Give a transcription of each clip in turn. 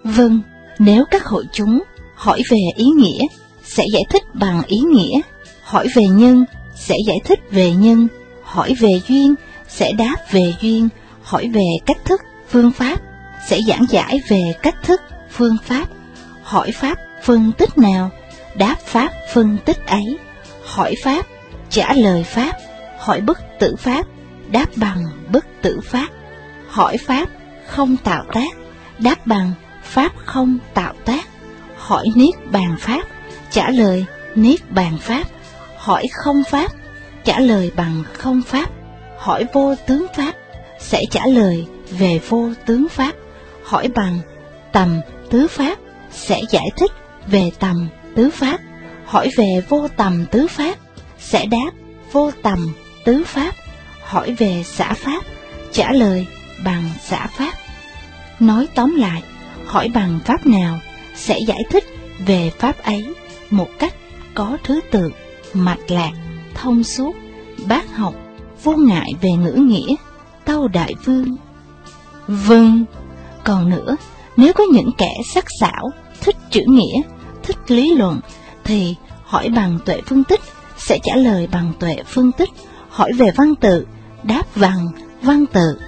Vâng, nếu các hội chúng hỏi về ý nghĩa, sẽ giải thích bằng ý nghĩa, hỏi về nhân, sẽ giải thích về nhân, hỏi về duyên, sẽ đáp về duyên, hỏi về cách thức, phương pháp, sẽ giảng giải về cách thức, phương pháp, hỏi pháp phân tích nào, đáp pháp phân tích ấy, hỏi pháp, trả lời pháp, hỏi bất tử pháp, đáp bằng bất tử pháp, hỏi pháp không tạo tác, đáp bằng pháp không tạo tác, hỏi niết bàn pháp, trả lời niết bàn pháp, hỏi không pháp, trả lời bằng không pháp, hỏi vô tướng pháp, sẽ trả lời về vô tướng pháp, hỏi bằng tầm tứ pháp, sẽ giải thích về tầm tứ pháp, hỏi về vô tầm tứ pháp, sẽ đáp vô tầm tứ pháp, hỏi về xã pháp, trả lời bằng xã pháp. Nói tóm lại, hỏi bằng pháp nào, sẽ giải thích về pháp ấy một cách có thứ tự, mạch lạc, thông suốt, bác học, vô ngại về ngữ nghĩa, Tâu Đại Vương. Vâng, còn nữa, nếu có những kẻ sắc sảo, thích chữ nghĩa, thích lý luận, thì hỏi bằng tuệ phân tích, sẽ trả lời bằng tuệ phân tích, hỏi về văn tự, đáp bằng văn tự.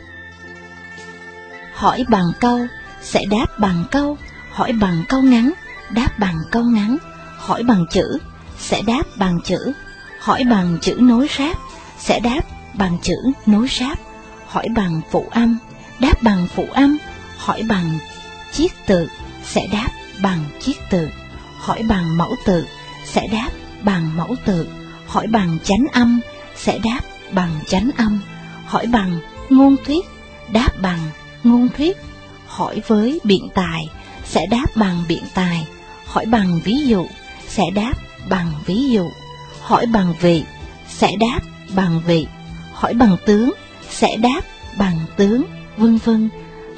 Hỏi bằng câu, sẽ đáp bằng câu, hỏi bằng câu ngắn, đáp bằng câu ngắn, hỏi bằng chữ, sẽ đáp bằng chữ, hỏi bằng chữ nối ráp, sẽ đáp bằng chữ nối ráp, hỏi bằng phụ âm, đáp bằng phụ âm, hỏi bằng chiết tự, sẽ đáp bằng chiết tự, hỏi bằng mẫu tự, sẽ đáp bằng mẫu tự, hỏi bằng chánh âm, sẽ đáp bằng chánh âm, hỏi bằng ngôn thuyết, đáp bằng ngôn thuyết, hỏi với biện tài, sẽ đáp bằng biện tài, hỏi bằng ví dụ, sẽ đáp bằng ví dụ, hỏi bằng vị, sẽ đáp bằng vị, hỏi bằng tướng, sẽ đáp bằng tướng, vân vân.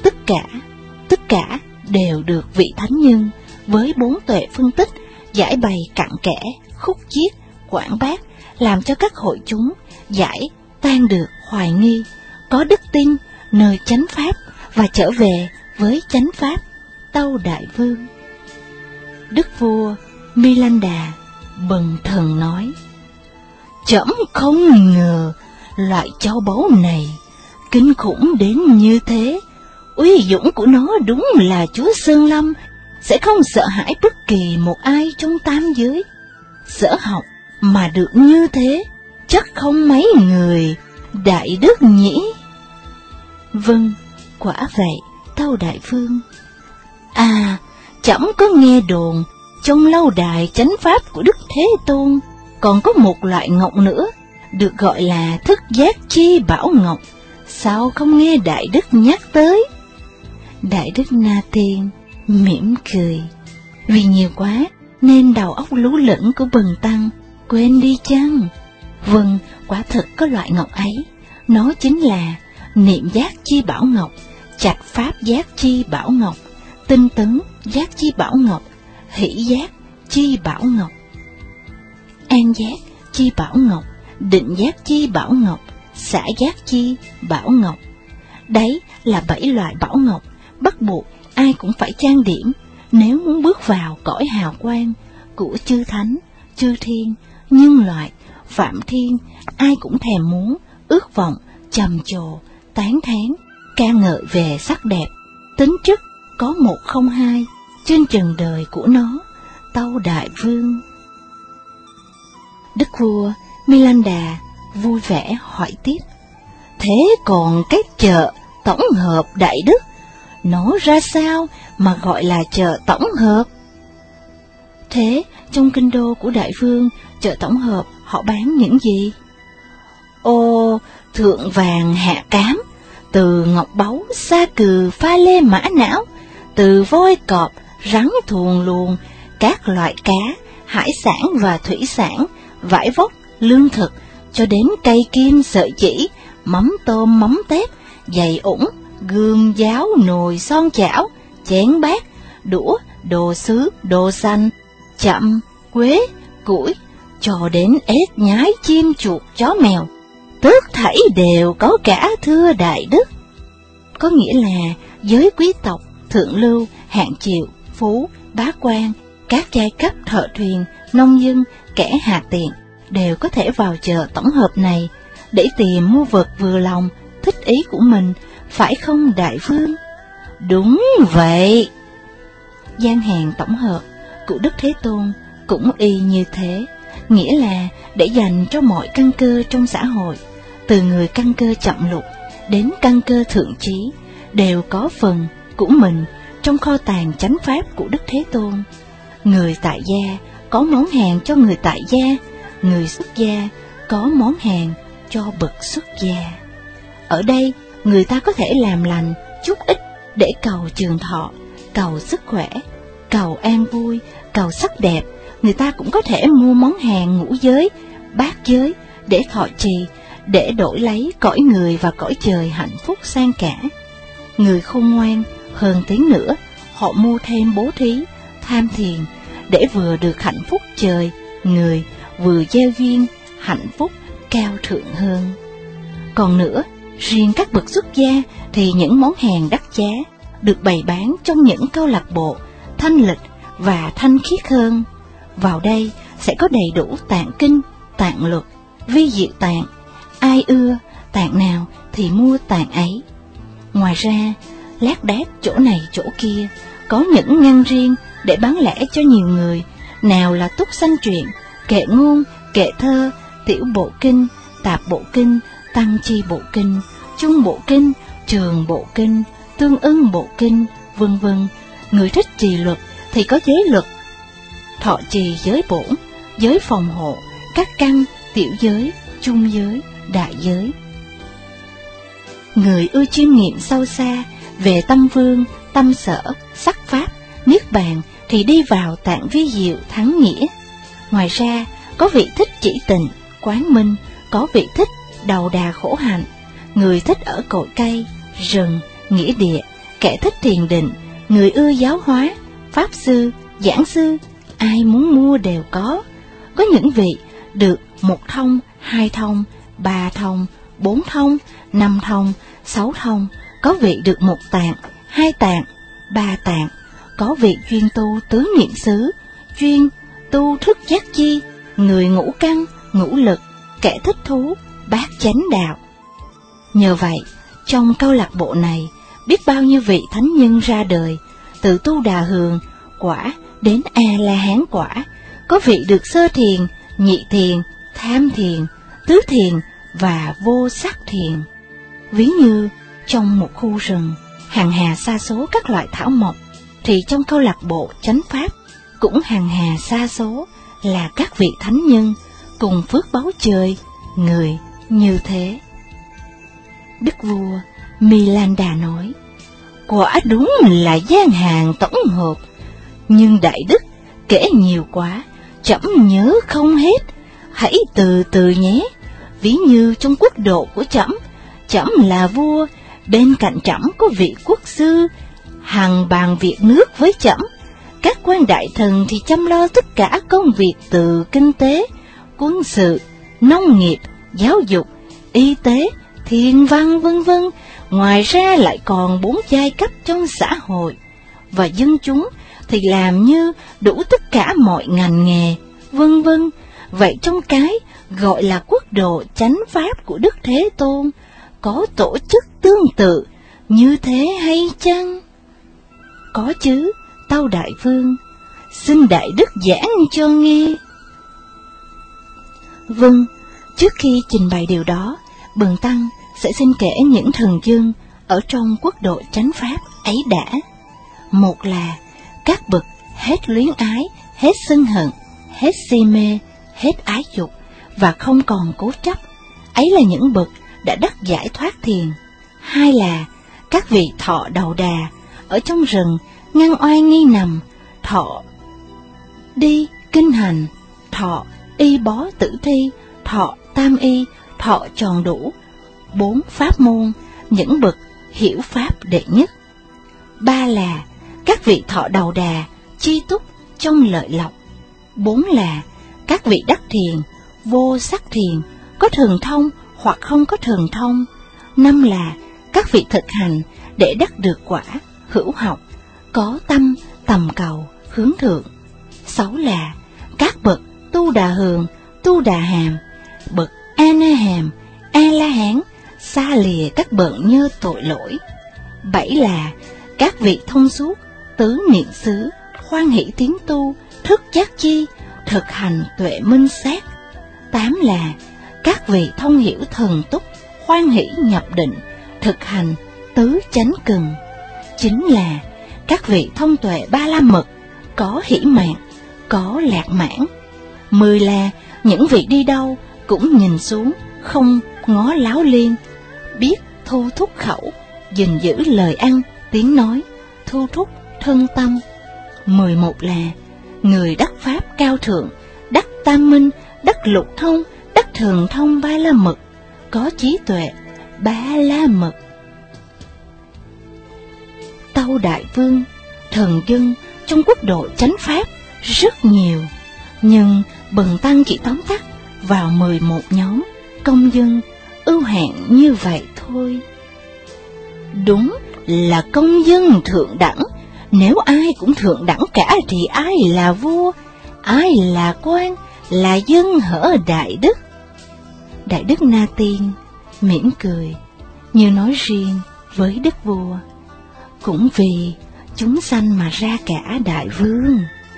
Tất cả đều được vị thánh nhân với 4 tuệ phân tích giải bày cặn kẽ, khúc chiết, quảng bác, làm cho các hội chúng giải tan được hoài nghi, có đức tin nơi chánh pháp và trở về với chánh pháp, Tâu Đại Vương. Đức vua Milinda bần thần nói: Trẫm không ngờ loại châu báu này kinh khủng đến như thế. Uy dũng của nó đúng là chúa Sơn Lâm sẽ không sợ hãi bất kỳ một ai trong tam giới. Sở học mà được như thế, chắc không mấy người đại đức nhỉ? Vâng, quả vậy, Tâu Đại Vương. À, trẫm có nghe đồn trong lâu đài chánh pháp của Đức Thế Tôn còn có một loại ngọc nữa, được gọi là thức giác chi bảo ngọc. Sao không nghe đại đức nhắc tới? Đại đức Na Tiên mỉm cười. Vì nhiều quá nên đầu óc lú lẫn của bần tăng quên đi chăng? Vâng, quả thực có loại ngọc ấy. Nó chính là niệm giác chi bảo ngọc, trạch pháp giác chi bảo ngọc, tinh tấn giác chi bảo ngọc, hỷ giác chi bảo ngọc, an giác chi bảo ngọc, định giác chi bảo ngọc, xả giác chi bảo ngọc. Đấy là 7 loại bảo ngọc bắt buộc ai cũng phải trang điểm nếu muốn bước vào cõi hào quang của chư thánh, chư thiên, nhân loại, phạm thiên. Ai cũng thèm muốn, ước vọng, trầm trồ, tán thán, ca ngợi về sắc đẹp, tính chất có một không hai trên trần đời của nó, Tâu Đại Vương. Đức vua Milinda vui vẻ hỏi tiếp: Thế còn cái chợ tổng hợp đại đức, nó ra sao mà gọi là chợ tổng hợp? Thế trong kinh đô của đại vương, chợ tổng hợp họ bán những gì? Ô, thượng vàng hạ cám, từ ngọc báu, sa cừ, pha lê mã não, từ voi cọp, rắn thuồng luồng, các loại cá, hải sản và thủy sản, vải vóc, lương thực, cho đến cây kim sợi chỉ, mắm tôm mắm tép, giày ủng, gươm giáo, nồi son chảo, chén bát, đũa, đồ sứ, đồ xanh, chậm, quế, củi, cho đến ếch nhái, chim chuột, chó mèo, tất thảy đều có cả, thưa đại đức. Có nghĩa là giới quý tộc thượng lưu, hạng chịu, phú, bá quan, các giai cấp thợ thuyền, nông dân, kẻ hạ tiện đều có thể vào chợ tổng hợp này để tìm mua vật vừa lòng, thích ý của mình, phải không đại vương? Đúng vậy. Gian hàng tổng hợp của Đức Thế Tôn cũng y như thế, nghĩa là để dành cho mọi căn cơ trong xã hội, từ người căn cơ chậm lục đến căn cơ thượng trí, đều có phần của mình trong kho tàng chánh pháp của Đức Thế Tôn. Người tại gia có món hàng cho người tại gia, người xuất gia có món hàng cho bậc xuất gia. Ở đây, người ta có thể làm lành chút ít để cầu trường thọ, cầu sức khỏe, cầu an vui, cầu sắc đẹp. Người ta cũng có thể mua món hàng ngũ giới, bát giới để thọ trì, để đổi lấy cõi người và cõi trời hạnh phúc san cả. Người khôn ngoan hơn tí nữa, họ mua thêm bố thí, tham thiền, để vừa được hạnh phúc trời, người, vừa gieo duyên, hạnh phúc cao thượng hơn. Còn nữa, riêng các bậc xuất gia thì những món hàng đắt giá được bày bán trong những câu lạc bộ thanh lịch và thanh khiết hơn. Vào đây sẽ có đầy đủ tạng kinh, tạng luật, vi diệu tạng, ai ưa tạng nào thì mua tạng ấy. Ngoài ra, lác đác chỗ này chỗ kia có những ngăn riêng để bán lẻ cho nhiều người, nào là túc sanh truyện, kệ ngôn, kệ thơ, tiểu bộ kinh, tạp bộ kinh, tăng chi bộ kinh, chung bộ kinh, trường bộ kinh, tương ưng bộ kinh, vân vân. Người thích trì luật thì có giới luật, thọ trì giới bổn, giới phòng hộ, các căn, tiểu giới, chung giới, đại giới. Người ưa chiêm nghiệm sâu xa về tâm vương, tâm sở, sắc pháp, niết bàn thì đi vào tạng vi diệu thắng nghĩa. Ngoài ra, có vị thích chỉ tịnh, quán minh, có vị thích đầu đà khổ hạnh, người thích ở cội cây, rừng, nghĩa địa, kẻ thích thiền định, người ưa giáo hóa, pháp sư, giảng sư, ai muốn mua đều có. Có những vị được 1 thông, 2 thông, 3 thông, 4 thông, 5 thông, 6 thông, có vị được 1 tạng, 2 tạng, 3 tạng, có vị chuyên tu tứ niệm xứ, chuyên tu thức giác chi, người ngũ căn, ngũ lực, kẻ thích thú, bát chánh đạo. Nhờ vậy, trong câu lạc bộ này, biết bao nhiêu vị thánh nhân ra đời, từ tu đà hường quả đến A-la-hán quả, có vị được sơ thiền, nhị thiền, tham thiền, tứ thiền và vô sắc thiền. Ví như trong một khu rừng, hàng hà sa số các loại thảo mộc, thì trong câu lạc bộ chánh pháp cũng hàng hà sa số là các vị thánh nhân cùng phước báu trời, người như thế. Đức vua Milanda nói, quả đúng là gian hàng tổng hợp, nhưng đại đức kể nhiều quá, trẫm nhớ không hết, hãy từ từ nhé. Ví như trong quốc độ của trẫm là vua, bên cạnh trẫm có vị quốc sư, hằng bàn việc nước với trẫm. Các quan đại thần thì chăm lo tất cả công việc từ kinh tế, quân sự, nông nghiệp, giáo dục, y tế, thiên văn vân vân. Ngoài ra lại còn 4 giai cấp trong xã hội, và dân chúng thì làm như đủ tất cả mọi ngành nghề, vân vân. Vậy trong cái gọi là quốc độ chánh pháp của Đức Thế Tôn, có tổ chức tương tự như thế hay chăng? Có chứ, tâu đại vương, xin đại đức giảng cho nghe. Vâng, trước khi trình bày điều đó, Bần Tăng sẽ xin kể những thần dân ở trong quốc độ chánh pháp ấy đã. Một là các bậc hết luyến ái, hết sân hận, hết si mê, hết ái dục và không còn cố chấp, ấy là những bậc đã đắc giải thoát thiền. Hai là các vị thọ đầu đà ở trong rừng, ngăn oai nghi nằm, thọ đi kinh hành, thọ y bó tử thi, thọ tam y, thọ tròn đủ 4 pháp môn, những bậc hiểu pháp đệ nhất. Ba là các vị thọ đầu đà chi túc trong lợi lộc. 4 là các vị đắc thiền, vô sắc thiền, có thần thông hoặc không có thần thông. 5 là các vị thực hành để đắc được quả hữu học, có tâm tầm cầu hướng thượng. 6 là các bậc Tu Đà Hường, Tu Đà Hàm, bậc A Na Hàm, A La Hán, xa lìa các bận nhơ tội lỗi. 7 là các vị thông suốt, tứ niệm xứ, hoan hỷ tiến tu, thức giác chi, thực hành tuệ minh sát. 8 là các vị thông hiểu thần túc, hoan hỷ nhập định, thực hành tứ chánh cần. 9 là các vị thông tuệ ba la mật, có hỷ mạn, có lạc mãn. 10 là những vị đi đâu cũng nhìn xuống, không ngó láo liên, biết thu thúc khẩu, gìn giữ lời ăn, tiếng nói, thu thúc thân tâm. 11 là người đắc pháp cao thượng, đắc tam minh, đắc lục thông, đắc thường thông ba la mật, có trí tuệ ba la mật. Tâu Đại Vương, thần dân trong quốc độ chánh pháp rất nhiều, nhưng bần tăng chỉ tóm tắt vào 11 nhóm công dân ưu hạn như vậy thôi. Đúng là công dân thượng đẳng, nếu ai cũng thượng đẳng cả thì ai là vua, ai là quan, là dân hở đại đức. Đại đức Na Tiên mỉm cười, như nói riêng với đức vua, cũng vì chúng sanh mà ra cả đại vương.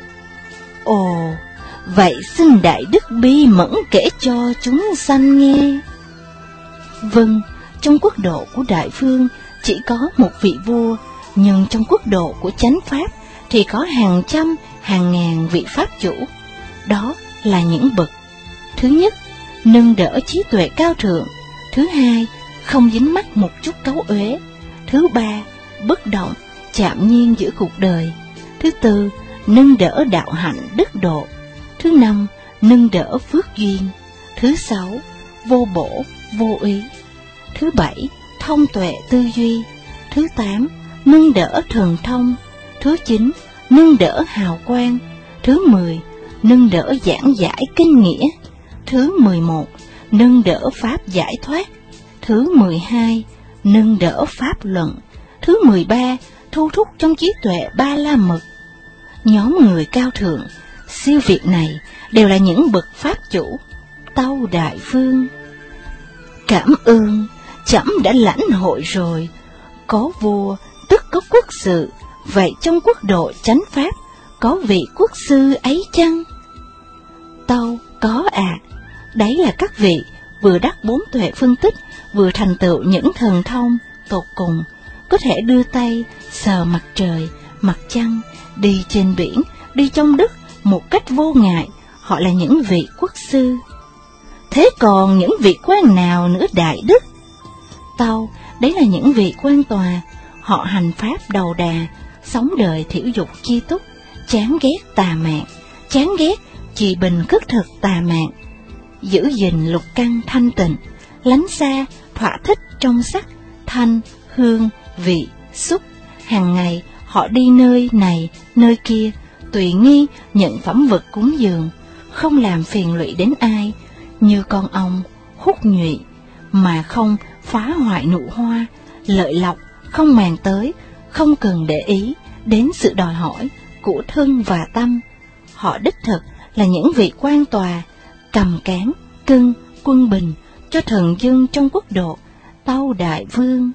Ồ, vậy xin đại đức bi mẫn kể cho chúng sanh nghe. Vâng, trong quốc độ của đại vương chỉ có một vị vua, nhưng trong quốc độ của chánh pháp thì có hàng trăm, hàng ngàn vị pháp chủ. Đó là những bậc: thứ nhất, nâng đỡ trí tuệ cao thượng; thứ hai, không dính mắc một chút cấu uế; thứ ba, bất động, chạm nhiên giữa cuộc đời; thứ tư, nâng đỡ đạo hạnh đức độ; thứ năm, nâng đỡ phước duyên; thứ sáu, vô bổ, vô úy; thứ bảy, thông tuệ tư duy; thứ tám, nâng đỡ thần thông; thứ chín, nâng đỡ hào quang; thứ 10, nâng đỡ giảng giải kinh nghĩa; thứ 11, nâng đỡ pháp giải thoát; thứ 12, nâng đỡ pháp luận; thứ 13, thu thúc trong trí tuệ ba la mật. Nhóm người cao thượng, siêu việt này đều là những bậc pháp chủ. Tâu Đại Vương, cảm ơn, trẫm đã lãnh hội rồi. Có vua tức có quốc sự, vậy trong quốc độ chánh pháp có vị quốc sư ấy chăng? Tâu, có ạ. Đấy là các vị vừa đắc 4 tuệ phân tích, vừa thành tựu những thần thông tột cùng, có thể đưa tay sờ mặt trời, mặt trăng, đi trên biển, đi trong đất một cách vô ngại. Họ là những vị quốc sư. Thế còn những vị quan nào nữa đại đức? Tâu, đấy là những vị quan tòa. Họ hành pháp đầu đà, sống đời thiểu dục chi túc, chán ghét tà mạn, chán ghét trì bình cất thực tà mạn, giữ gìn lục căn thanh tịnh, lánh xa thỏa thích trong sắc, thanh, hương, vị, xúc. Hàng ngày họ đi nơi này, nơi kia, tùy nghi nhận phẩm vật cúng dường, không làm phiền lụy đến ai, như con ong hút nhụy, mà không phá hoại nụ hoa, lợi lộc không màng tới, không cần để ý đến sự đòi hỏi của thân và tâm. Họ đích thực là những vị quan tòa, cầm cán, cân, quân bình cho thần dân trong quốc độ. Tâu Đại Vương,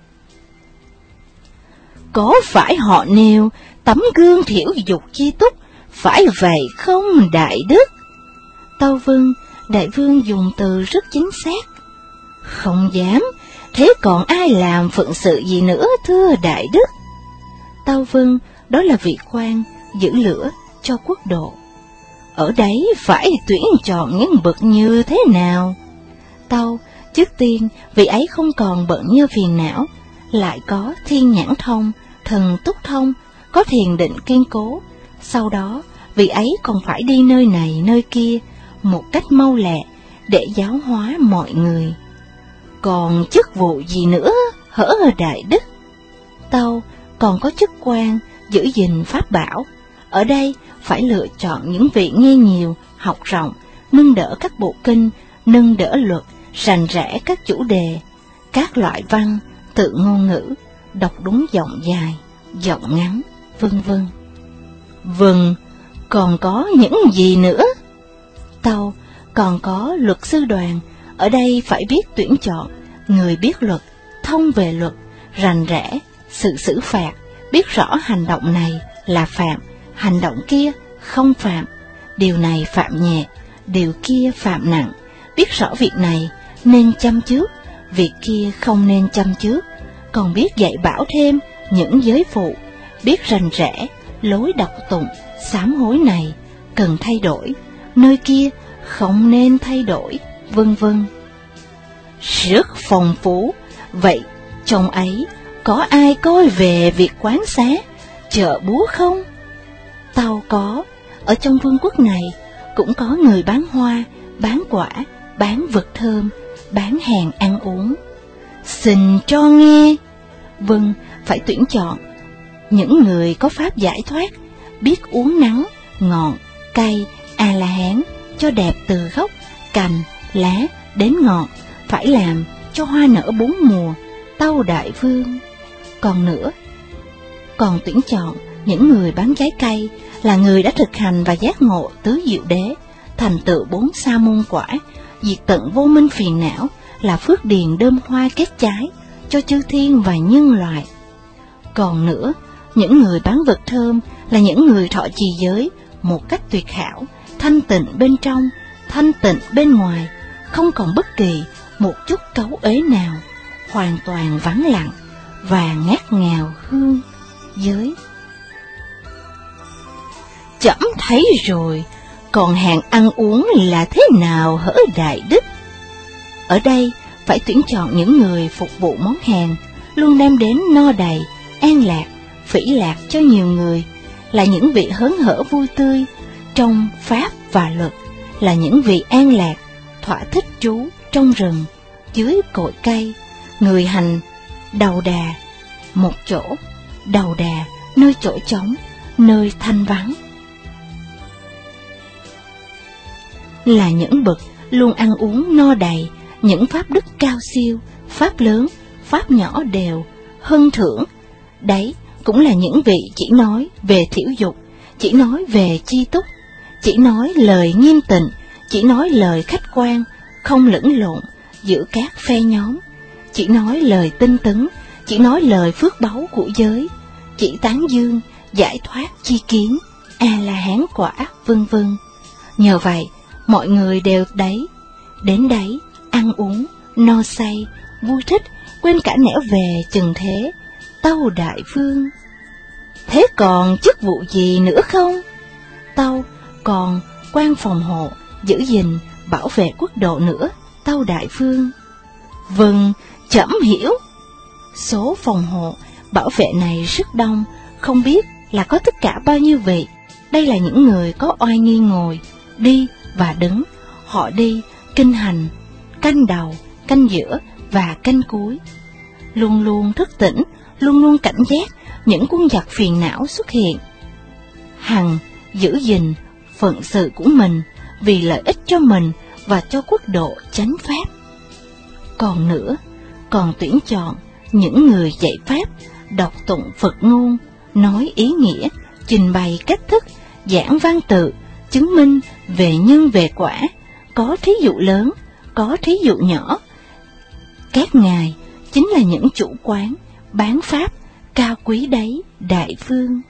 có phải họ nêu tấm gương thiểu dục chi túc, phải vậy không đại đức? Tâu Vâng, đại vương dùng từ rất chính xác. Không dám, thế còn ai làm phận sự gì nữa thưa đại đức? Tâu Vâng, đó là vị quan giữ lửa cho quốc độ. Ở đấy phải tuyển chọn những bậc như thế nào? Tâu, trước tiên vị ấy không còn bận như phiền não, lại có thiên nhãn thông, thần túc thông, có thiền định kiên cố. Sau đó vị ấy còn phải đi nơi này nơi kia một cách mau lẹ để giáo hóa mọi người. Còn chức vụ gì nữa hở đại đức? Tâu, còn có chức quan giữ gìn pháp bảo. Ở đây phải lựa chọn những vị nghe nhiều, học rộng, nâng đỡ các bộ kinh, nâng đỡ luật, rành rẽ các chủ đề, các loại văn, tự ngôn ngữ, đọc đúng giọng dài, giọng ngắn, vân vân. Vâng, còn có những gì nữa? Tâu, còn có luật sư đoàn, ở đây phải biết tuyển chọn, người biết luật, thông về luật, rành rẽ, sự xử phạt, biết rõ hành động này là phạm, hành động kia không phạm, điều này phạm nhẹ, điều kia phạm nặng, biết rõ việc này nên chăm trước, việc kia không nên chăm trước, còn biết dạy bảo thêm những giới phụ, biết rành rẽ, lối đọc tụng, sám hối này cần thay đổi, nơi kia không nên thay đổi, vân vân. Rất phong phú, vậy trong ấy có ai coi về việc quán xá, chợ búa không? Tao có, ở trong vương quốc này cũng có người bán hoa, bán quả, bán vật thơm, bán hàng ăn uống. Xin cho nghe. Vâng, phải tuyển chọn những người có pháp giải thoát, biết uống nắng, ngọn, cay, A-la-hán, cho đẹp từ gốc, cành, lá đến ngọn, phải làm cho hoa nở 4 mùa, tâu đại vương. Còn nữa, còn tuyển chọn những người bán trái cây, là người đã thực hành và giác ngộ tứ diệu đế, thành tựu 4 sa môn quả, diệt tận vô minh phiền não, là phước điền đơm hoa kết trái cho chư thiên và nhân loại. Còn nữa, những người bán vật thơm là những người thọ trì giới một cách tuyệt hảo, thanh tịnh bên trong, thanh tịnh bên ngoài, không còn bất kỳ một chút cấu uế nào, hoàn toàn vắng lặng và ngát ngào hương giới. Trẫm thấy rồi, còn hàng ăn uống là thế nào hỡi đại đức? Ở đây phải tuyển chọn những người phục vụ món hàng, luôn đem đến no đầy, an lạc, phỉ lạc cho nhiều người, là những vị hớn hở vui tươi trong pháp và luật, là những vị an lạc, thỏa thích trú trong rừng, dưới cội cây, người hành đầu đà một chỗ, đầu đà nơi chỗ trống, nơi thanh vắng, là những bậc luôn ăn uống no đầy, những pháp đức cao siêu, pháp lớn, pháp nhỏ đều, hân thưởng. Đấy cũng là những vị chỉ nói về thiểu dục, chỉ nói về chi túc, chỉ nói lời nghiêm tịnh, chỉ nói lời khách quan, không lẫn lộn giữa các phe nhóm, chỉ nói lời tinh tấn, chỉ nói lời phước báu của giới, chỉ tán dương, giải thoát chi kiến, A-la-hán quả, vân vân. Nhờ vậy, mọi người đều đến đấy, ăn uống, no say, vui thích, quên cả nẻo về chừng thế, tâu đại vương. Thế còn chức vụ gì nữa không? Tâu, còn quan phòng hộ, giữ gìn, bảo vệ quốc độ nữa, tâu đại vương. Vâng, trẫm hiểu. Số phòng hộ, bảo vệ này rất đông, không biết là có tất cả bao nhiêu vị. Đây là những người có oai nghi ngồi, đi và đứng. Họ đi, kinh hành, canh đầu, canh giữa và canh cuối. Luôn luôn thức tỉnh, luôn luôn cảnh giác những quân giặc phiền não xuất hiện. Hằng giữ gìn phận sự của mình vì lợi ích cho mình và cho quốc độ chánh pháp. Còn nữa, còn tuyển chọn những người dạy pháp, đọc tụng Phật ngôn, nói ý nghĩa, trình bày cách thức, giảng văn tự, chứng minh về nhân về quả, có thí dụ lớn, có thí dụ nhỏ. Các ngài chính là những chủ quán, bán pháp, cao quý đấy, đại vương.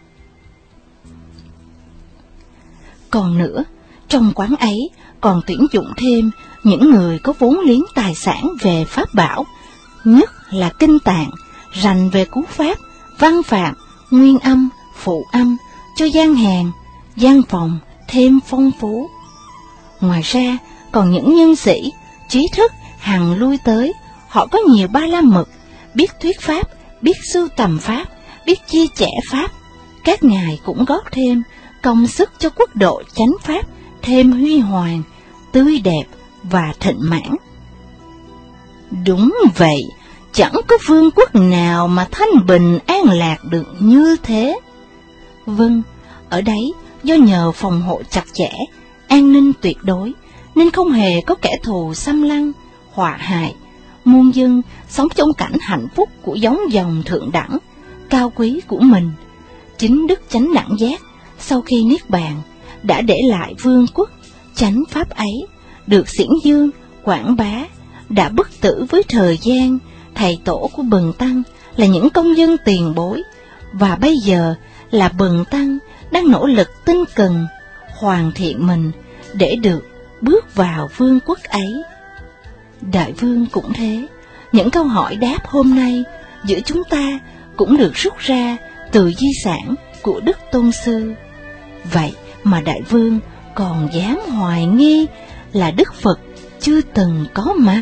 Còn nữa, trong quán ấy còn tuyển dụng thêm những người có vốn liếng tài sản về pháp bảo, nhất là kinh tạng, rành về cú pháp, văn phạm, nguyên âm, phụ âm, cho gian hàng, gian phòng thêm phong phú. Ngoài ra, còn những nhân sĩ, trí thức hằng lui tới, họ có nhiều ba la mật, biết thuyết pháp, biết sưu tầm pháp, biết chia sẻ pháp. Các ngài cũng góp thêm công sức cho quốc độ chánh pháp thêm huy hoàng, tươi đẹp và thịnh mãn. Đúng vậy, chẳng có vương quốc nào mà thanh bình an lạc được như thế. Vâng, ở đấy do nhờ phòng hộ chặt chẽ, an ninh tuyệt đối, nên không hề có kẻ thù xâm lăng, họa hại. Muôn dân sống trong cảnh hạnh phúc của giống dòng thượng đẳng, cao quý của mình. chính Đức Chánh Đẳng Giác sau khi niết bàn đã để lại vương quốc chánh pháp ấy, được xiển dương quảng bá, đã bất tử với thời gian. Thầy tổ của Bần Tăng là những công dân tiền bối, và bây giờ là Bần Tăng đang nỗ lực tinh cần hoàn thiện mình để được bước vào vương quốc ấy. Đại vương cũng thế, những câu hỏi đáp hôm nay giữa chúng ta cũng được rút ra từ di sản của Đức Tôn Sư. Vậy mà đại vương còn dám hoài nghi là Đức Phật chưa từng có mặt?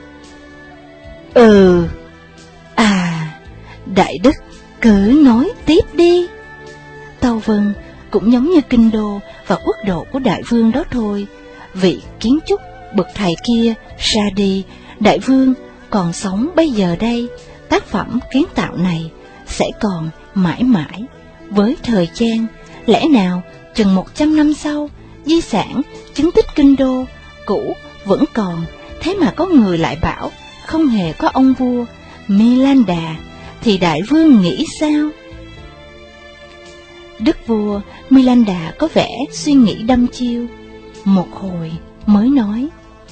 Đại đức cứ nói tiếp đi. Tâu Vân cũng giống như kinh đô và quốc độ của đại vương đó thôi. Vị kiến trúc bậc thầy kia ra đi, đại vương còn sống bây giờ đây, tác phẩm kiến tạo này sẽ còn mãi mãi với thời gian. Lẽ nào chừng 100 năm sau, di sản chứng tích kinh đô cũ vẫn còn, thế mà có người lại bảo không hề có ông vua Milanda, thì đại vương nghĩ sao? Đức vua Milanda có vẻ suy nghĩ đăm chiêu, một hồi mới nói: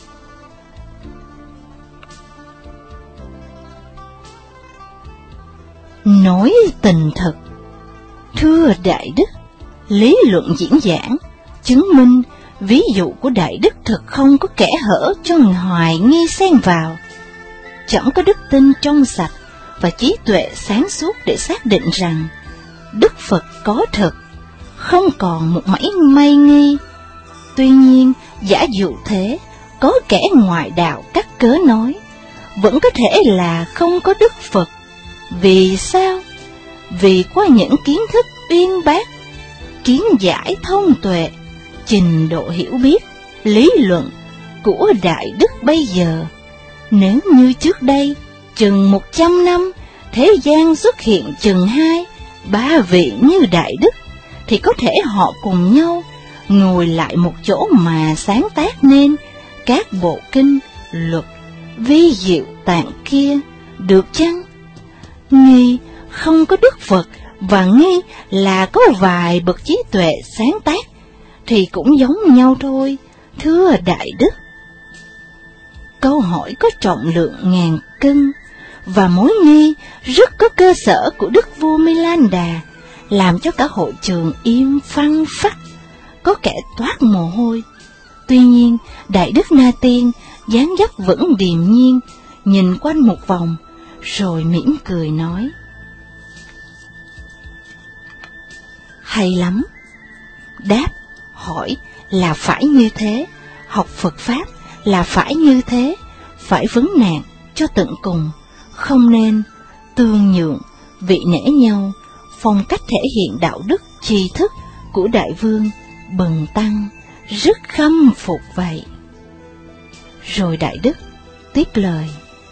Nói tình thật, thưa đại đức, lý luận diễn giảng chứng minh ví dụ của đại đức thực không có kẽ hở cho người hoài nghi xen vào. Chẳng có đức tin trong sạch và trí tuệ sáng suốt để xác định rằng Đức Phật có thật, không còn một mảy may nghi. Tuy nhiên, giả dụ thế, có kẻ ngoại đạo cắt cớ nói, vẫn có thể là không có Đức Phật. Vì sao? Vì qua những kiến thức uyên bác, kiến giải thông tuệ, trình độ hiểu biết, lý luận của đại đức bây giờ. Nếu như trước đây, chừng 100 năm, thế gian xuất hiện chừng 2-3 vị như đại đức, thì có thể họ cùng nhau ngồi lại một chỗ mà sáng tác nên các bộ kinh, luật, vi diệu tạng kia, được chăng? Nghi không có Đức Phật và nghi là có vài bậc trí tuệ sáng tác thì cũng giống nhau thôi, thưa đại đức. Câu hỏi có trọng lượng ngàn cân, và mối nghi rất có cơ sở của đức vua Milanda làm cho cả hội trường im phăng phắc, có kẻ toát mồ hôi. Tuy nhiên, đại đức Na Tiên dáng dấp vẫn điềm nhiên, nhìn quanh một vòng, rồi mỉm cười nói: Hay lắm. Đáp, hỏi là phải như thế, học Phật Pháp là phải như thế, phải vấn nạn cho tận cùng, không nên tương nhượng, vị nể nhau. Phong cách thể hiện đạo đức tri thức của đại vương Bần Tăng rất khâm phục vậy. Rồi đại đức tiếp lời: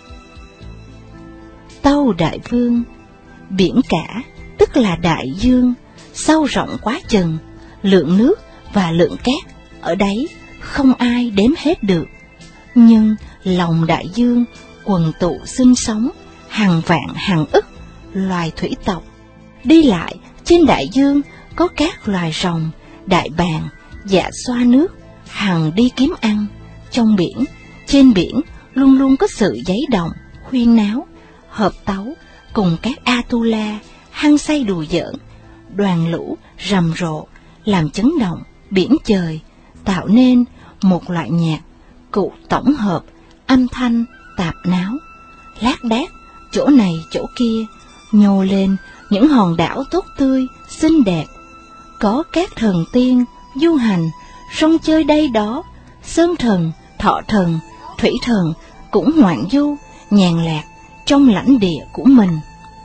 Tâu đại vương, biển cả tức là đại dương, sâu rộng quá chừng, lượng nước và lượng cát ở đấy không ai đếm hết được. Nhưng lòng đại dương quần tụ sinh sống hàng vạn hàng ức loài thủy tộc. Đi lại trên đại dương có các loài rồng, đại bàng, dạ xoa nước, hằng đi kiếm ăn. Trong biển, trên biển luôn luôn có sự giấy động, huyên náo, hợp tấu cùng các Atula hăng say đùa giỡn, đoàn lũ rầm rộ làm chấn động biển trời, tạo nên một loại nhạc cụ tổng hợp âm thanh tạp náo, lác đác chỗ này chỗ kia, nhô lên những hòn đảo tốt tươi xinh đẹp. Có các thần tiên du hành sông chơi đây đó, sơn thần, thọ thần, thủy thần cũng ngoạn du nhàn lạc trong lãnh địa của mình.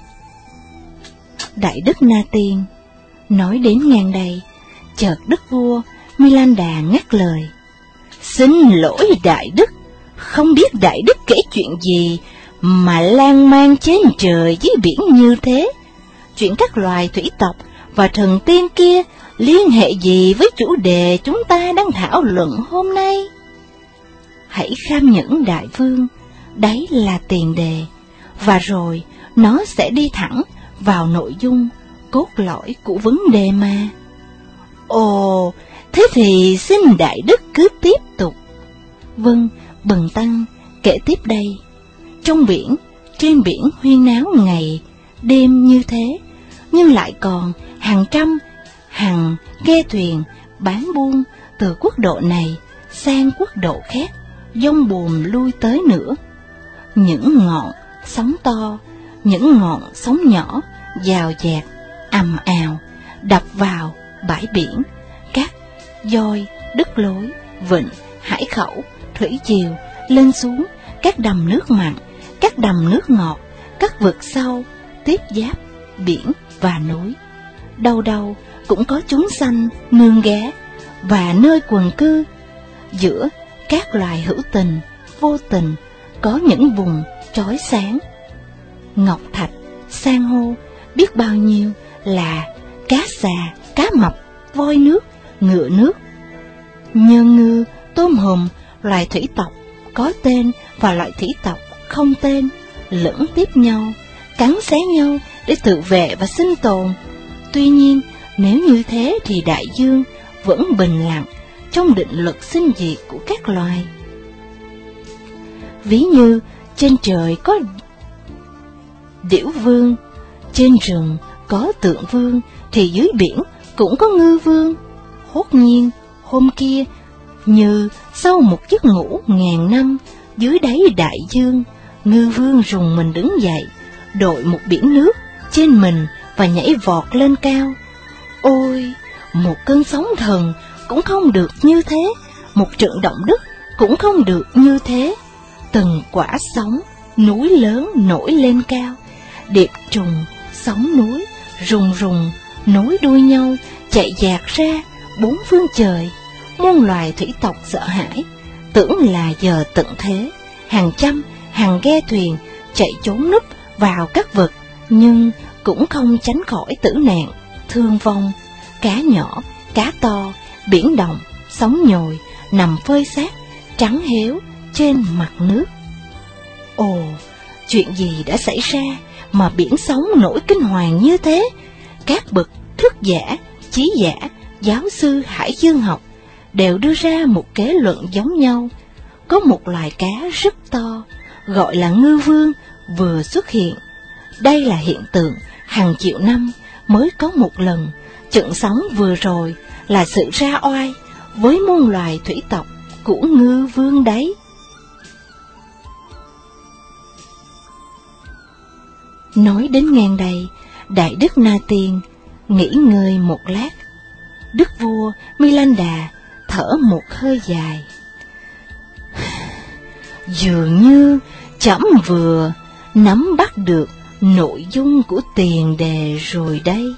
Đại đức Na Tiên nói đến ngang đây, chợt đức vua Milanda ngắt lời: Xin lỗi đại đức, không biết đại đức kể chuyện gì mà lan man trên trời dưới biển như thế. Chuyện các loài thủy tộc và thần tiên kia liên hệ gì với chủ đề chúng ta đang thảo luận hôm nay? Hãy kham nhẫn đại vương, đấy là tiền đề, và rồi nó sẽ đi thẳng vào nội dung cốt lõi của vấn đề mà. Ồ, thế thì xin Đại Đức cứ tiếp tục. Vâng, bần tăng kể tiếp đây. Trong biển, trên biển huyên náo ngày đêm như thế, nhưng lại còn hàng trăm hàng ghe thuyền bán buôn từ quốc độ này sang quốc độ khác, dông buồm lui tới nữa. Những ngọn sóng to, những ngọn sóng nhỏ dào dạt ầm ào đập vào bãi biển, các doi đứt lối, vịnh, hải khẩu, thủy triều lên xuống, các đầm nước mặn, các đầm nước ngọt, các vực sâu tiếp giáp biển và núi. Đâu đâu cũng có chúng sanh nương ghé và nơi quần cư. Giữa các loài hữu tình, vô tình có những vùng chói sáng. Ngọc thạch, san hô, biết bao nhiêu là cá xà, cá mập, voi nước, ngựa nước, nhơn ngư, tôm hùm, loài thủy tộc có tên và loại thủy tộc không tên lẫn tiếp nhau, cắn xé nhau để tự vệ và sinh tồn. Tuy nhiên, nếu như thế thì đại dương vẫn bình lặng trong định luật sinh diệt của các loài. Ví như trên trời có điểu vương, trên rừng có tượng vương, thì dưới biển cũng có ngư vương. Hốt nhiên, hôm kia, như sau một giấc ngủ ngàn năm dưới đáy đại dương, ngư vương rùng mình đứng dậy, đội một biển nước trên mình và nhảy vọt lên cao. Ôi, một cơn sóng thần cũng không được như thế, một trận động đất cũng không được như thế. Từng quả sóng, núi lớn nổi lên cao, điệp trùng, sóng núi, rùng rùng, nối đuôi nhau, chạy dạt ra bốn phương trời. Muôn loài thủy tộc sợ hãi, tưởng là giờ tận thế. Hàng trăm, hàng ghe thuyền chạy trốn núp vào các vực, nhưng cũng không tránh khỏi tử nạn, thương vong. Cá nhỏ, cá to, biển động, sóng nhồi, nằm phơi xác, trắng héo trên mặt nước. Ồ, chuyện gì đã xảy ra mà biển sóng nổi kinh hoàng như thế? Các bậc thức giả, trí giả, giáo sư hải dương học đều đưa ra một kết luận giống nhau. Có một loài cá rất to, gọi là ngư vương, vừa xuất hiện. Đây là hiện tượng hàng triệu năm mới có một lần. Trận sóng vừa rồi là sự ra oai với muôn loài thủy tộc của ngư vương đấy. Nói đến ngang đây, Đại Đức Na Tiên nghỉ ngơi một lát. Đức vua Milanda thở một hơi dài. Dường như trẫm vừa nắm bắt được nội dung của tiền đề rồi đây.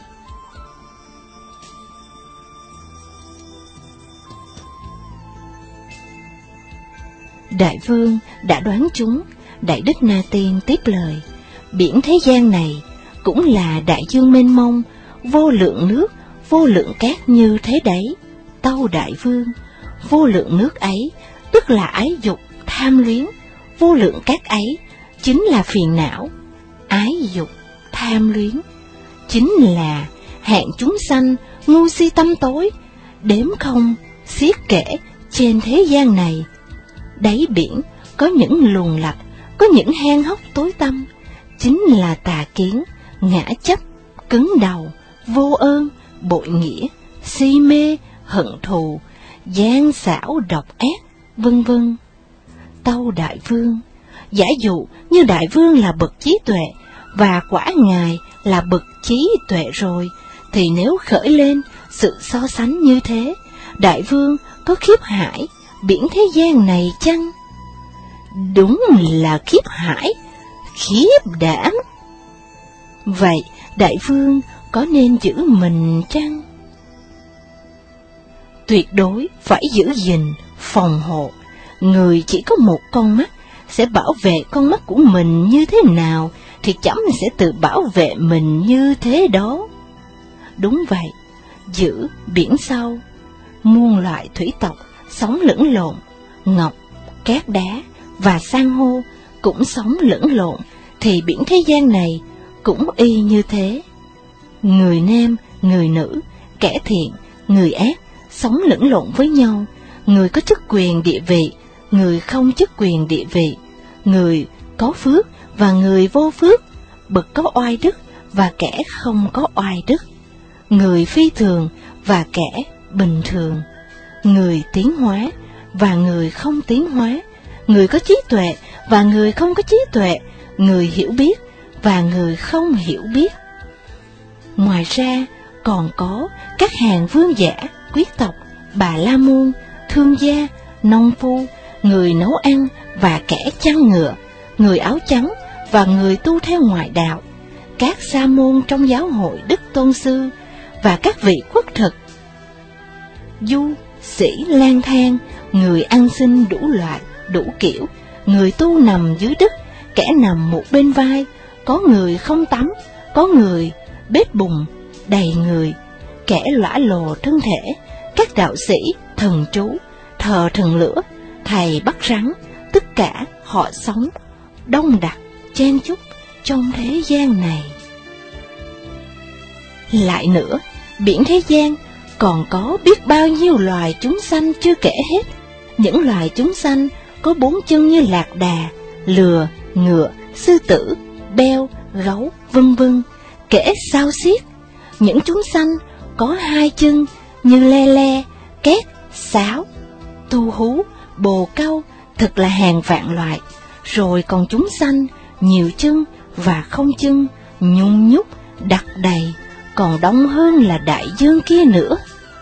Đại vương đã đoán trúng. Đại Đức Na Tiên tiếp lời. Biển thế gian này cũng là đại dương mênh mông, vô lượng nước, vô lượng cát như thế đấy. Tâu đại vương, vô lượng nước ấy tức là ái dục, tham luyến. Vô lượng cát ấy chính là phiền não. Ái dục, tham luyến chính là hạng chúng sanh ngu si tâm tối, đếm không xiết kể trên thế gian này. Đáy biển có những luồng lạch, có những hang hốc tối tăm, chính là tà kiến, ngã chấp, cứng đầu, vô ơn, bội nghĩa, si mê, hận thù, gian xảo độc ác, vân vân. Tâu đại vương, giả dụ như đại vương là bậc trí tuệ và quả ngài là bậc trí tuệ rồi, thì nếu khởi lên sự so sánh như thế, đại vương có khiếp hãi biển thế gian này chăng? Đúng là khiếp hãi, khiếp đảm. Vậy đại vương có nên giữ mình chăng? Tuyệt đối phải giữ gìn, phòng hộ. Người chỉ có một con mắt, sẽ bảo vệ con mắt của mình như thế nào thì trẫm sẽ tự bảo vệ mình như thế đó. Đúng vậy, giữ biển sâu, muôn loại thủy tộc sống lẫn lộn, ngọc, cát đá và san hô cũng sống lẫn lộn, thì biển thế gian này cũng y như thế. Người nam, người nữ, kẻ thiện, người ác, sống lẫn lộn với nhau, người có chức quyền địa vị, người không chức quyền địa vị, người có phước và người vô phước, bậc có oai đức và kẻ không có oai đức, người phi thường và kẻ bình thường, người tiến hóa và người không tiến hóa, người có trí tuệ và người không có trí tuệ, người hiểu biết và người không hiểu biết. Ngoài ra còn có các hàng vương giả, quý tộc, bà la môn, thương gia, nông phu, người nấu ăn và kẻ chăn ngựa, người áo trắng và người tu theo ngoại đạo, các sa môn trong giáo hội Đức Tôn Sư và các vị quốc thực, du sĩ lang thang, người ăn xin đủ loại, đủ kiểu, người tu nằm dưới đất, kẻ nằm một bên vai, có người không tắm, có người bết bùn đầy người, kẻ lõa lồ thân thể, các đạo sĩ, thần chú, thờ thần lửa, thầy bắt rắn, tất cả họ sống đông đặc chen chúc trong thế gian này. Lại nữa, biển thế gian còn có biết bao nhiêu loài chúng sanh chưa kể hết. Những loài chúng sanh có 4 chân như lạc đà, lừa, ngựa, sư tử, beo, gấu, vân vân, kể sao xiết. Những chúng sanh có 2 chân như le le, két, sáo, tu hú, bồ câu, thật là hàng vạn loại. Rồi còn chúng sanh nhiều chân và không chân, nhung nhúc, đặc đầy, còn đông hơn là đại dương kia nữa.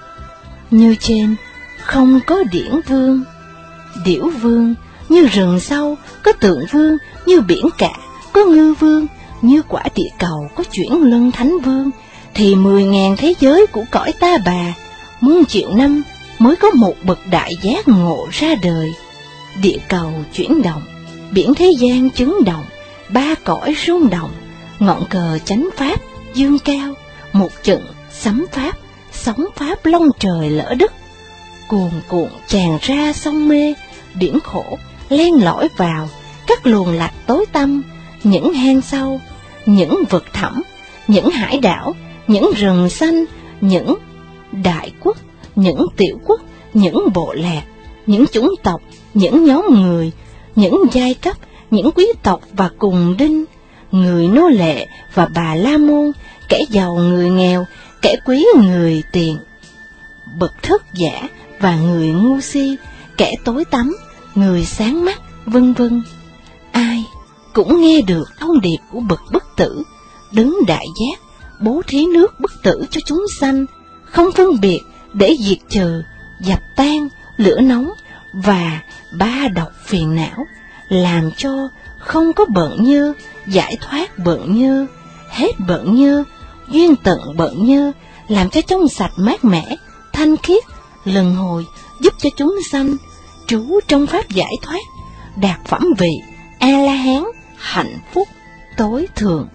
Như trên không có điển vương, điểu vương, như rừng sâu có tượng vương, như biển cả có ngư vương, như quả địa cầu có chuyển luân thánh vương, thì 10.000 thế giới của cõi ta bà, muôn triệu năm mới có một bậc đại giác ngộ ra đời. Địa cầu chuyển động, biển thế gian chấn động, 3 cõi rung động, ngọn cờ chánh pháp dương cao, một trận sấm pháp, sóng pháp long trời lỡ đất, cuồn cuộn tràn ra sông mê, biển khổ len lỏi vào các luồng lạch tối tăm, những hang sâu, những vực thẳm, những hải đảo, những rừng xanh, những đại quốc, những tiểu quốc, những bộ lạc, những chủng tộc, những nhóm người, những giai cấp, những quý tộc và cùng đinh, người nô lệ và bà la môn, kẻ giàu người nghèo, kẻ quý người tiền, bậc thất giả và người ngu si, kẻ tối tắm, người sáng mắt, vân vân. Ai cũng nghe được thông điệp của bậc bất tử, đấng đại giác, bố thí nước bất tử cho chúng sanh, không phân biệt để diệt trừ, dập tan lửa nóng và 3 độc phiền não, làm cho không có bận nhơ, giải thoát bận nhơ, hết bận nhơ, duyên tận bận nhơ, làm cho trong sạch mát mẻ, thanh khiết, lần hồi, giúp cho chúng sanh trú trong pháp giải thoát, đạt phẩm vị A-la-hán, hạnh phúc tối thượng.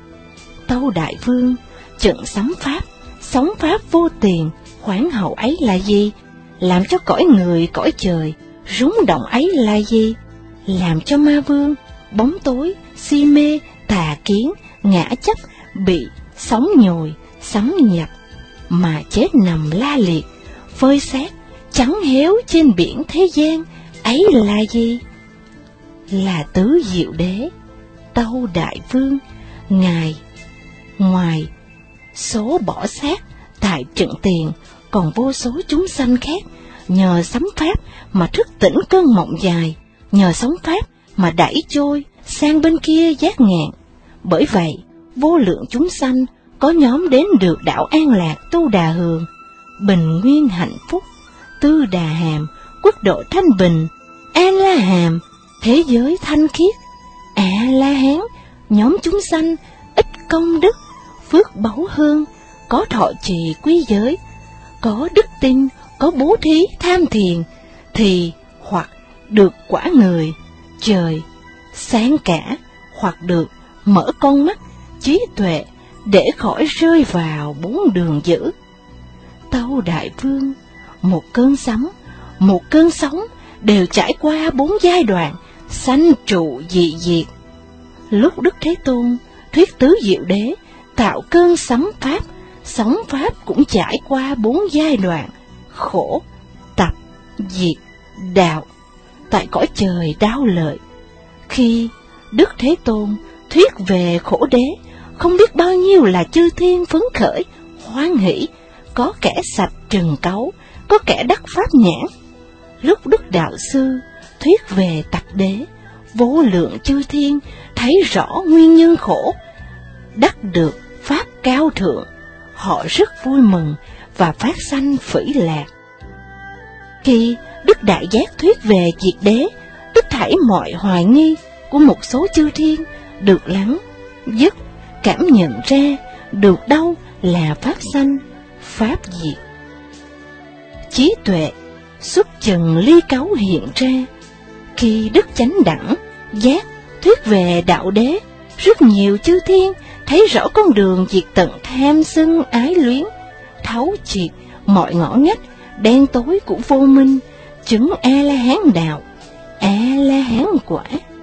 Tâu Đại Vương, trận sấm pháp, sóng pháp vô tiền, khoáng hậu ấy là gì? Làm cho cõi người cõi trời rúng động ấy là gì? Làm cho ma vương, bóng tối, si mê, tà kiến, ngã chấp, bị sóng nhồi, sấm nhập, mà chết nằm la liệt, phơi xác, trắng héo trên biển thế gian, ấy là gì? Là Tứ Diệu Đế, Tâu Đại Vương, Ngài ngoài số bỏ xác tại trận tiền, còn vô số chúng sanh khác, nhờ sấm pháp mà thức tỉnh cơn mộng dài, nhờ sóng pháp mà đẩy trôi sang bên kia giác ngạn. Bởi vậy, vô lượng chúng sanh có nhóm đến được đạo An Lạc, Tu Đà Hường, Bình Nguyên hạnh phúc, Tư Đà Hàm, quốc độ thanh bình, A La Hàm, thế giới thanh khiết, A La Hán, nhóm chúng sanh ít công đức, phước báu hơn, có thọ trì quý giới, có đức tin, có bố thí tham thiền, thì hoặc được quả người trời sáng cả, hoặc được mở con mắt trí tuệ để khỏi rơi vào 4 đường dữ. Tâu Đại Vương, một cơn sấm, một cơn sóng đều trải qua 4 giai đoạn sanh trụ dị diệt. Lúc Đức Thế Tôn thuyết Tứ Diệu Đế tạo cơn sóng Pháp. Sóng Pháp cũng trải qua 4 giai đoạn: khổ, tập, diệt, đạo, tại cõi trời Đao Lợi. Khi Đức Thế Tôn thuyết về khổ đế, không biết bao nhiêu là chư thiên phấn khởi, hoan hỷ, có kẻ sạch trừng cấu, có kẻ đắc pháp nhãn. Lúc Đức Đạo Sư thuyết về tập đế, vô lượng chư thiên thấy rõ nguyên nhân khổ, đắc được pháp cao thượng, họ rất vui mừng và phát sanh phỉ lạc. Khi Đức Đại Giác thuyết về diệt đế, tất thảy mọi hoài nghi của một số chư thiên được lắng dứt, cảm nhận ra được đâu là pháp sanh, pháp diệt. Trí tuệ xuất trần ly cấu hiện ra. Khi Đức Chánh Đẳng Giác thuyết về đạo đế, rất nhiều chư thiên thấy rõ con đường diệt tận tham sân ái luyến, thấu triệt mọi ngõ ngách đen tối của vô minh, chứng A-la-hán đạo, A-la-hán quả.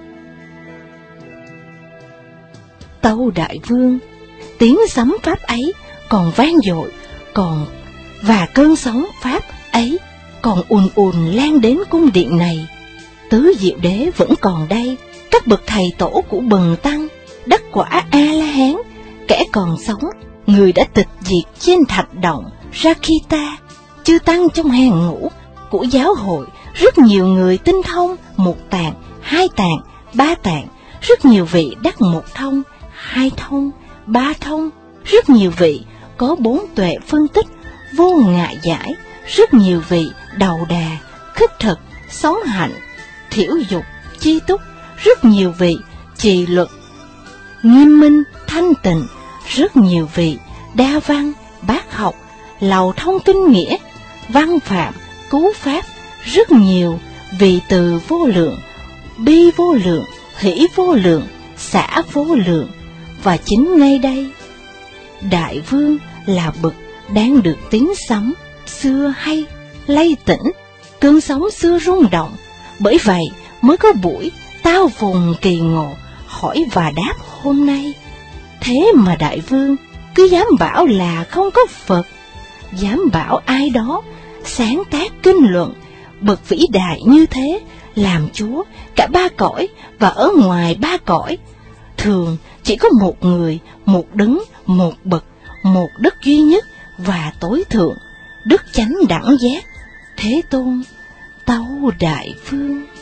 Tâu Đại Vương, tiếng sấm pháp ấy còn vang dội, và cơn sóng pháp ấy còn ùn ùn lan đến cung điện này. Tứ Diệu Đế vẫn còn đây, các bậc thầy tổ của Bần Tăng, đắc quả A-la-hán, kẻ còn sống, người đã tịch diệt trên thạch động Rakita, chư tăng trong hàng ngũ của giáo hội, rất nhiều người tinh thông 1 tạng, 2 tạng, 3 tạng, rất nhiều vị đắc 1 thông, 2 thông, 3 thông, rất nhiều vị có 4 tuệ phân tích, vô ngại giải, rất nhiều vị đầu đà, khích thực, sống hạnh, thiểu dục, chi túc, rất nhiều vị trì luật, nghiêm minh, thanh tịnh, rất nhiều vị đa văn, bác học, lầu thông kinh nghĩa, văn phạm, cứu pháp, rất nhiều vị từ vô lượng, bi vô lượng, hỷ vô lượng, xả vô lượng. Và chính ngay đây, Đại Vương là bậc đang được tiếng sấm xưa hay lay tỉnh, cơn sóng xưa rung động. Bởi vậy mới có buổi tao vùng kỳ ngộ hỏi và đáp hôm nay. Thế mà Đại Vương cứ dám bảo là không có Phật, dám bảo ai đó sáng tác kinh luận bậc vĩ đại như thế, làm Chúa cả 3 cõi và ở ngoài 3 cõi. Thường chỉ có một người, một đấng, một bậc, một đức duy nhất và tối thượng, Đức Chánh Đẳng Giác, Thế Tôn. Tâu Đại Vương.